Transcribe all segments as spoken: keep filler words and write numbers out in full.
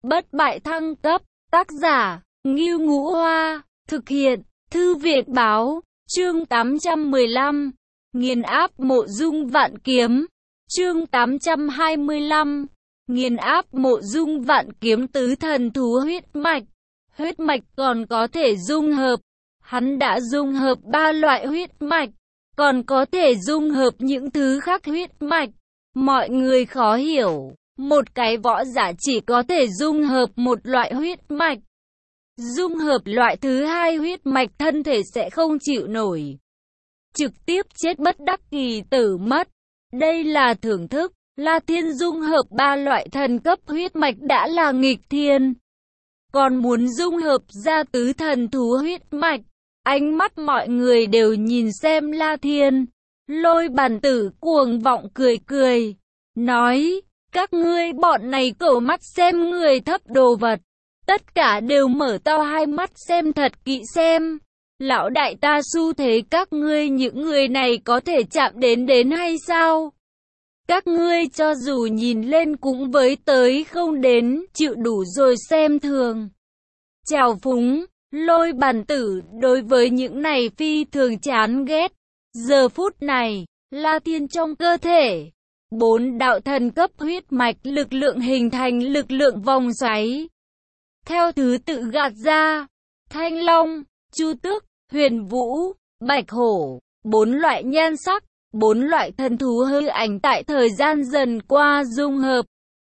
bất bại thăng cấp, tác giả, Ngưu Ngũ Hoa, thực hiện, Thư viện Báo, chương tám trăm mười lăm, nghiền áp Mộ Dung Vạn Kiếm, chương tám trăm hai mươi lăm, nghiền áp Mộ Dung Vạn Kiếm. Tứ thần thú huyết mạch, huyết mạch còn có thể dung hợp, hắn đã dung hợp ba loại huyết mạch, còn có thể dung hợp những thứ khác huyết mạch. Mọi người khó hiểu, một cái võ giả chỉ có thể dung hợp một loại huyết mạch. Dung hợp loại thứ hai huyết mạch thân thể sẽ không chịu nổi, trực tiếp chết bất đắc kỳ tử mất. Đây là thưởng thức, La Thiên dung hợp ba loại thần cấp huyết mạch đã là nghịch thiên. Còn muốn dung hợp ra tứ thần thú huyết mạch, ánh mắt mọi người đều nhìn xem La Thiên. Lôi Bàn Tử cuồng vọng cười cười, nói, các ngươi bọn này cẩu mắt xem người thấp đồ vật. Tất cả đều mở to hai mắt xem thật kỹ xem. Lão đại ta xu thế các ngươi những người này có thể chạm đến đến hay sao? Các ngươi cho dù nhìn lên cũng với tới không đến, chịu đủ rồi xem thường. Chào phúng, Lôi Bàn Tử đối với những này phi thường chán ghét. Giờ phút này, La Thiên trong cơ thể, bốn đạo thần cấp huyết mạch lực lượng hình thành lực lượng vòng xoáy. Theo thứ tự gạt ra, Thanh Long, Chu Tước, Huyền Vũ, Bạch Hổ, bốn loại nhan sắc, bốn loại thần thú hư ảnh tại thời gian dần qua dung hợp,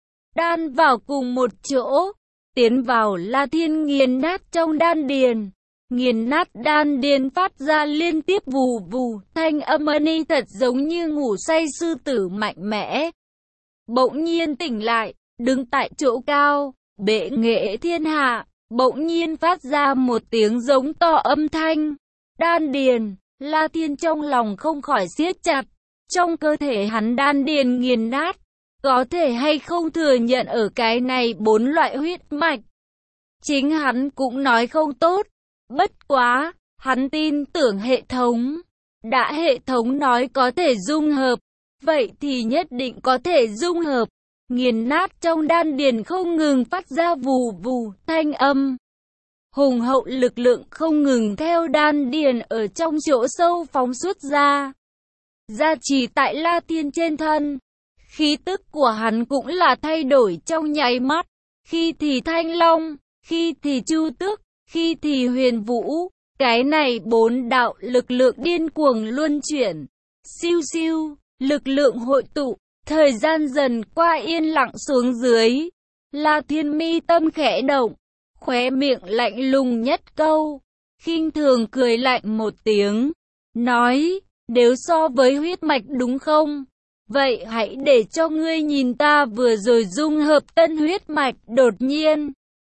đan vào cùng một chỗ, tiến vào La Thiên nghiền nát trong đan điền. Nghiền nát đan điền phát ra liên tiếp vù vù, thanh âm ni thật giống như ngủ say sư tử mạnh mẽ. Bỗng nhiên tỉnh lại, đứng tại chỗ cao, bệ nghệ thiên hạ, bỗng nhiên phát ra một tiếng giống to âm thanh. Đan điền, La Thiên trong lòng không khỏi siết chặt, trong cơ thể hắn đan điền nghiền nát, có thể hay không thừa nhận ở cái này bốn loại huyết mạch. Chính hắn cũng nói không tốt, bất quá, hắn tin tưởng hệ thống. Đã hệ thống nói có thể dung hợp, vậy thì nhất định có thể dung hợp. Nghiền nát trong đan điền không ngừng phát ra vù vù, thanh âm. Hùng hậu lực lượng không ngừng theo đan điền ở trong chỗ sâu phóng xuất ra. Gia trì tại La Thiên trên thân. Khí tức của hắn cũng là thay đổi trong nháy mắt. Khi thì Thanh Long, khi thì Chu Tước, khi thì Huyền Vũ. Cái này bốn đạo lực lượng điên cuồng luân chuyển. Siêu siêu, lực lượng hội tụ. Thời gian dần qua yên lặng xuống dưới. La Thiên mi tâm khẽ động, khóe miệng lạnh lùng nhất câu, khinh thường cười lạnh một tiếng, nói, nếu so với huyết mạch đúng không? Vậy hãy để cho ngươi nhìn ta vừa rồi dung hợp tân huyết mạch. Đột nhiên,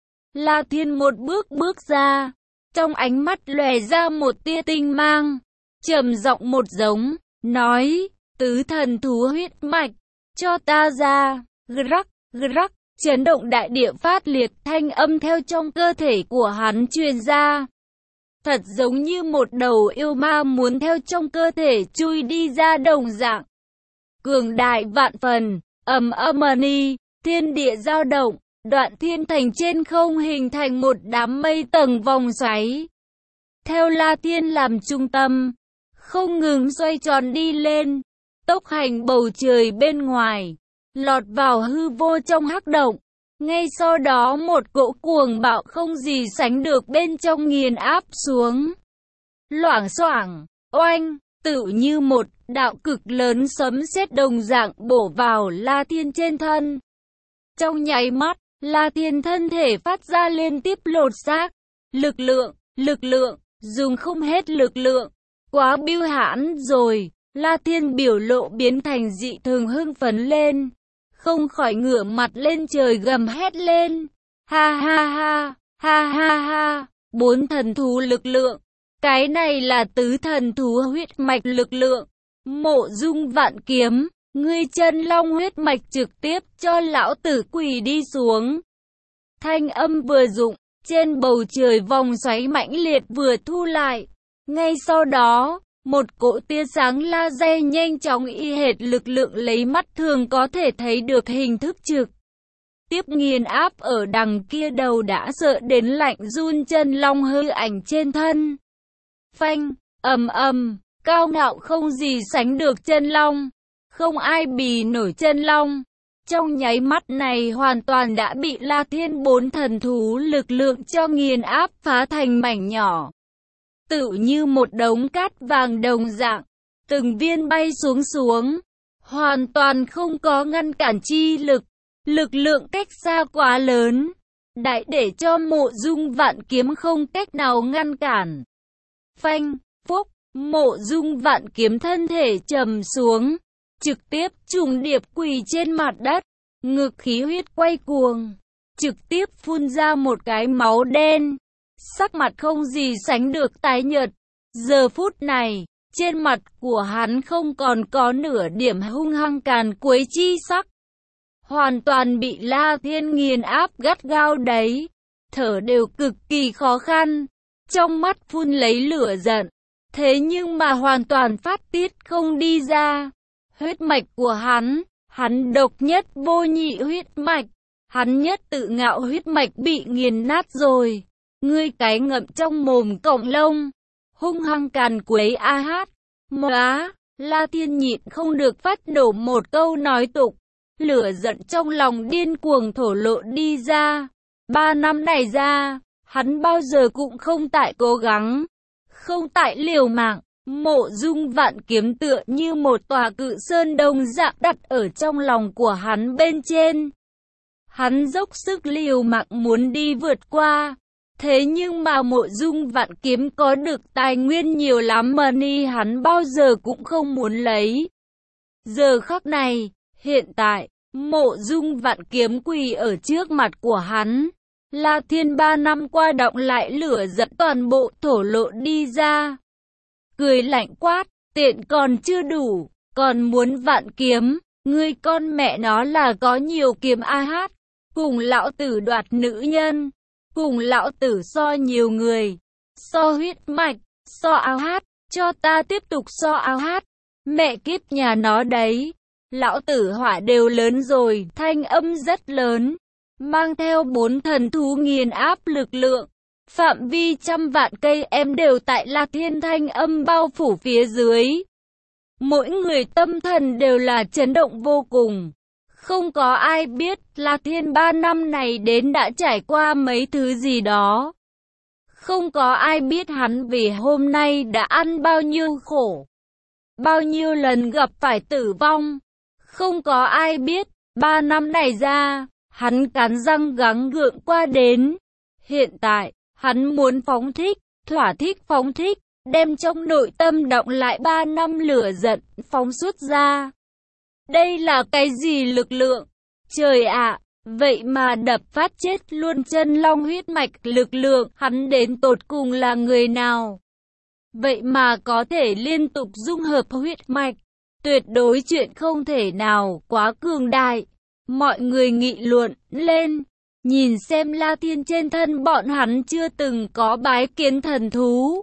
La Thiên một bước bước ra, trong ánh mắt lóe ra một tia tinh mang, trầm giọng một giống, nói, tứ thần thú huyết mạch, cho ta ra. Rắc, rắc, chấn động đại địa phát liệt, thanh âm theo trong cơ thể của hắn truyền ra. Thật giống như một đầu yêu ma muốn theo trong cơ thể chui đi ra đồng dạng. Cường đại vạn phần, ầm ầm ni, thiên địa dao động, Đoạn Thiên Thành trên không hình thành một đám mây tầng vòng xoáy. Theo La Thiên làm trung tâm, không ngừng xoay tròn đi lên, tốc hành bầu trời bên ngoài, lọt vào hư vô trong hắc động. Ngay sau đó một cỗ cuồng bạo không gì sánh được bên trong nghiền áp xuống. Loảng xoảng, oanh, tự như một đạo cực lớn sấm sét đồng dạng bổ vào La Thiên trên thân. Trong nháy mắt, La Thiên thân thể phát ra liên tiếp lột xác. Lực lượng, lực lượng, dùng không hết lực lượng. Quá bưu hãn rồi. La Thiên biểu lộ biến thành dị thường hưng phấn lên, không khỏi ngửa mặt lên trời gầm hét lên. Ha ha ha, ha ha ha, bốn thần thú lực lượng. Cái này là tứ thần thú huyết mạch lực lượng. Mộ Dung Vạn Kiếm, ngươi chân long huyết mạch trực tiếp cho lão tử quỳ đi xuống. Thanh âm vừa dụng, trên bầu trời vòng xoáy mãnh liệt vừa thu lại. Ngay sau đó, một cỗ tia sáng laser nhanh chóng y hệt lực lượng lấy mắt thường có thể thấy được hình thức trực tiếp nghiền áp ở đằng kia đầu đã sợ đến lạnh run chân long hư ảnh trên thân. Phanh, ầm ầm, cao ngạo không gì sánh được chân long, không ai bì nổi chân long. Trong nháy mắt này hoàn toàn đã bị La Thiên bốn thần thú lực lượng cho nghiền áp phá thành mảnh nhỏ. Tự như một đống cát vàng đồng dạng, từng viên bay xuống xuống, hoàn toàn không có ngăn cản chi lực, lực lượng cách xa quá lớn, đại để cho Mộ Dung Vạn Kiếm không cách nào ngăn cản. Phanh, phúc, Mộ Dung Vạn Kiếm thân thể trầm xuống, trực tiếp trùng điệp quỳ trên mặt đất, ngực khí huyết quay cuồng, trực tiếp phun ra một cái máu đen, sắc mặt không gì sánh được tái nhợt. Giờ phút này, trên mặt của hắn không còn có nửa điểm hung hăng càn quấy chi sắc, hoàn toàn bị La Thiên nghiền áp gắt gao đấy, thở đều cực kỳ khó khăn, trong mắt phun lấy lửa giận, thế nhưng mà hoàn toàn phát tiết không đi ra. Huyết mạch của hắn, hắn độc nhất vô nhị huyết mạch, hắn nhất tự ngạo huyết mạch bị nghiền nát rồi. Ngươi cái ngậm trong mồm cọng lông, hung hăng càn quấy a hát. Móa, La Thiên nhịn không được phát đổ một câu nói tục, lửa giận trong lòng điên cuồng thổ lộ đi ra. Ba năm này ra, hắn bao giờ cũng không tại cố gắng, không tại liều mạng. Mộ Dung Vạn Kiếm tựa như một tòa cự sơn đồng dạng đặt ở trong lòng của hắn bên trên. Hắn dốc sức liều mạng muốn đi vượt qua. Thế nhưng mà Mộ Dung Vạn Kiếm có được tài nguyên nhiều lắm mà ni hắn bao giờ cũng không muốn lấy. Giờ khắc này, hiện tại, Mộ Dung Vạn Kiếm quỳ ở trước mặt của hắn. La Thiên ba năm qua đọng lại lửa giận toàn bộ thổ lộ đi ra. Cười lạnh quát, tiện còn chưa đủ, còn muốn vạn kiếm, ngươi con mẹ nó là có nhiều kiếm a hát, cùng lão tử đoạt nữ nhân, cùng lão tử so nhiều người, so huyết mạch, so áo hát, cho ta tiếp tục so áo hát, mẹ kiếp nhà nó đấy, lão tử hỏa đều lớn rồi, thanh âm rất lớn, mang theo bốn thần thú nghiền áp lực lượng. Phạm vi trăm vạn cây em đều tại La Thiên thanh âm bao phủ phía dưới. Mỗi người tâm thần đều là chấn động vô cùng. Không có ai biết La Thiên ba năm này đến đã trải qua mấy thứ gì đó. Không có ai biết hắn vì hôm nay đã ăn bao nhiêu khổ, bao nhiêu lần gặp phải tử vong. Không có ai biết ba năm này ra, hắn cắn răng gắng gượng qua đến. Hiện tại, hắn muốn phóng thích, thỏa thích phóng thích, đem trong nội tâm động lại ba năm lửa giận, phóng xuất ra. Đây là cái gì lực lượng? Trời ạ, vậy mà đập phát chết luôn chân long huyết mạch lực lượng, hắn đến tột cùng là người nào? Vậy mà có thể liên tục dung hợp huyết mạch, tuyệt đối chuyện không thể nào, quá cường đại. Mọi người nghị luận lên. Nhìn xem La Thiên trên thân bọn hắn chưa từng có bái kiến thần thú,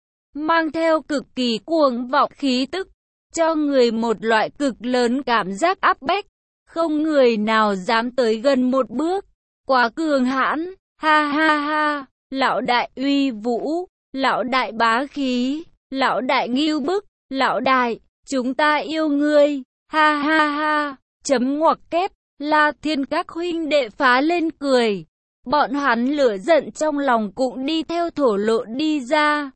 mang theo cực kỳ cuồng vọng khí tức, cho người một loại cực lớn cảm giác áp bách, không người nào dám tới gần một bước, quá cường hãn, ha ha ha, lão đại uy vũ, lão đại bá khí, lão đại ngưu bức, lão đại, chúng ta yêu ngươi, ha ha ha, chấm ngoặc kép. La Thiên các huynh đệ phá lên cười, bọn hắn lửa giận trong lòng cũng đi theo thổ lộ đi ra.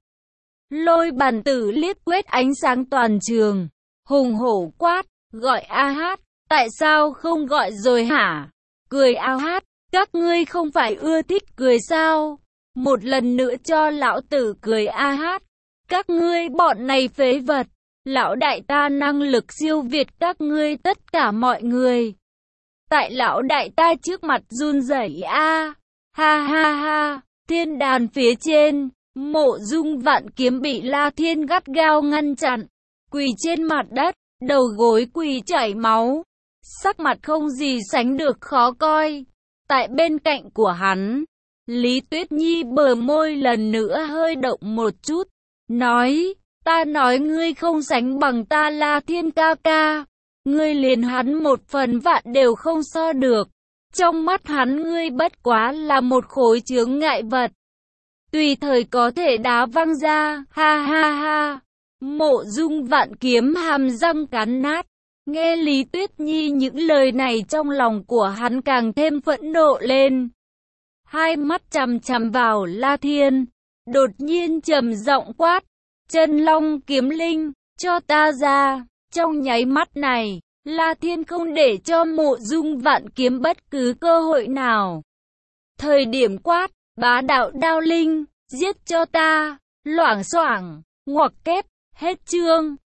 Lôi bàn tử liếc quét ánh sáng toàn trường, hùng hổ quát, gọi a hát, tại sao không gọi rồi hả? Cười a hát, các ngươi không phải ưa thích cười sao? Một lần nữa cho lão tử cười a hát, các ngươi bọn này phế vật, lão đại ta năng lực siêu việt các ngươi tất cả mọi người. Tại lão đại ta trước mặt run rẩy a, ha ha ha, thiên đàn phía trên, Mộ Dung Vạn Kiếm bị La Thiên gắt gao ngăn chặn, quỳ trên mặt đất, đầu gối quỳ chảy máu, sắc mặt không gì sánh được khó coi. Tại bên cạnh của hắn, Lý Tuyết Nhi bờ môi lần nữa hơi động một chút, nói, ta nói ngươi không sánh bằng ta La Thiên ca ca. Ngươi liền hắn một phần vạn đều không so được. Trong mắt hắn ngươi bất quá là một khối chướng ngại vật, tùy thời có thể đá văng ra, ha ha ha. Mộ Dung Vạn Kiếm hàm răng cắn nát. Nghe Lý Tuyết Nhi những lời này trong lòng của hắn càng thêm phẫn nộ lên. Hai mắt chằm chằm vào La Thiên, đột nhiên trầm giọng quát, Chân Long Kiếm Linh, cho ta ra. Trong nháy mắt này, La Thiên không để cho Mộ Dung Vạn Kiếm bất cứ cơ hội nào. Thời điểm quát, bá đạo đao linh, giết cho ta, loảng xoảng, ngoặc kép, hết chương.